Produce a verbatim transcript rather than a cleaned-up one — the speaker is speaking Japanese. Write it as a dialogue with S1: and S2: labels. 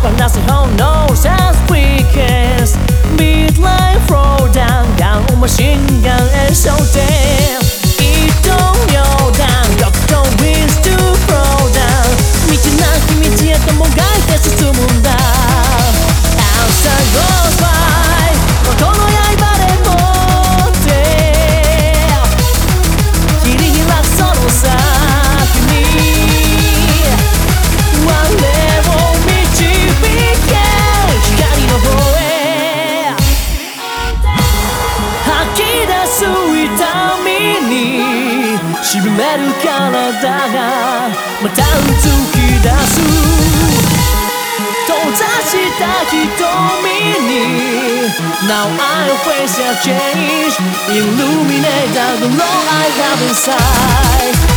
S1: but nothing knows as weakest. Beat like throw down down on machine gun and so damn. It don't go down, doctor wins to throw down. 道なき道へともがいて進むんだ。As I goes by 元の刃でもって切り開くその先に我を導け光の方へ吐き出す痛みにしびれる体がまた突き出す閉ざした瞳に Now I face a change Illuminate the glow I have inside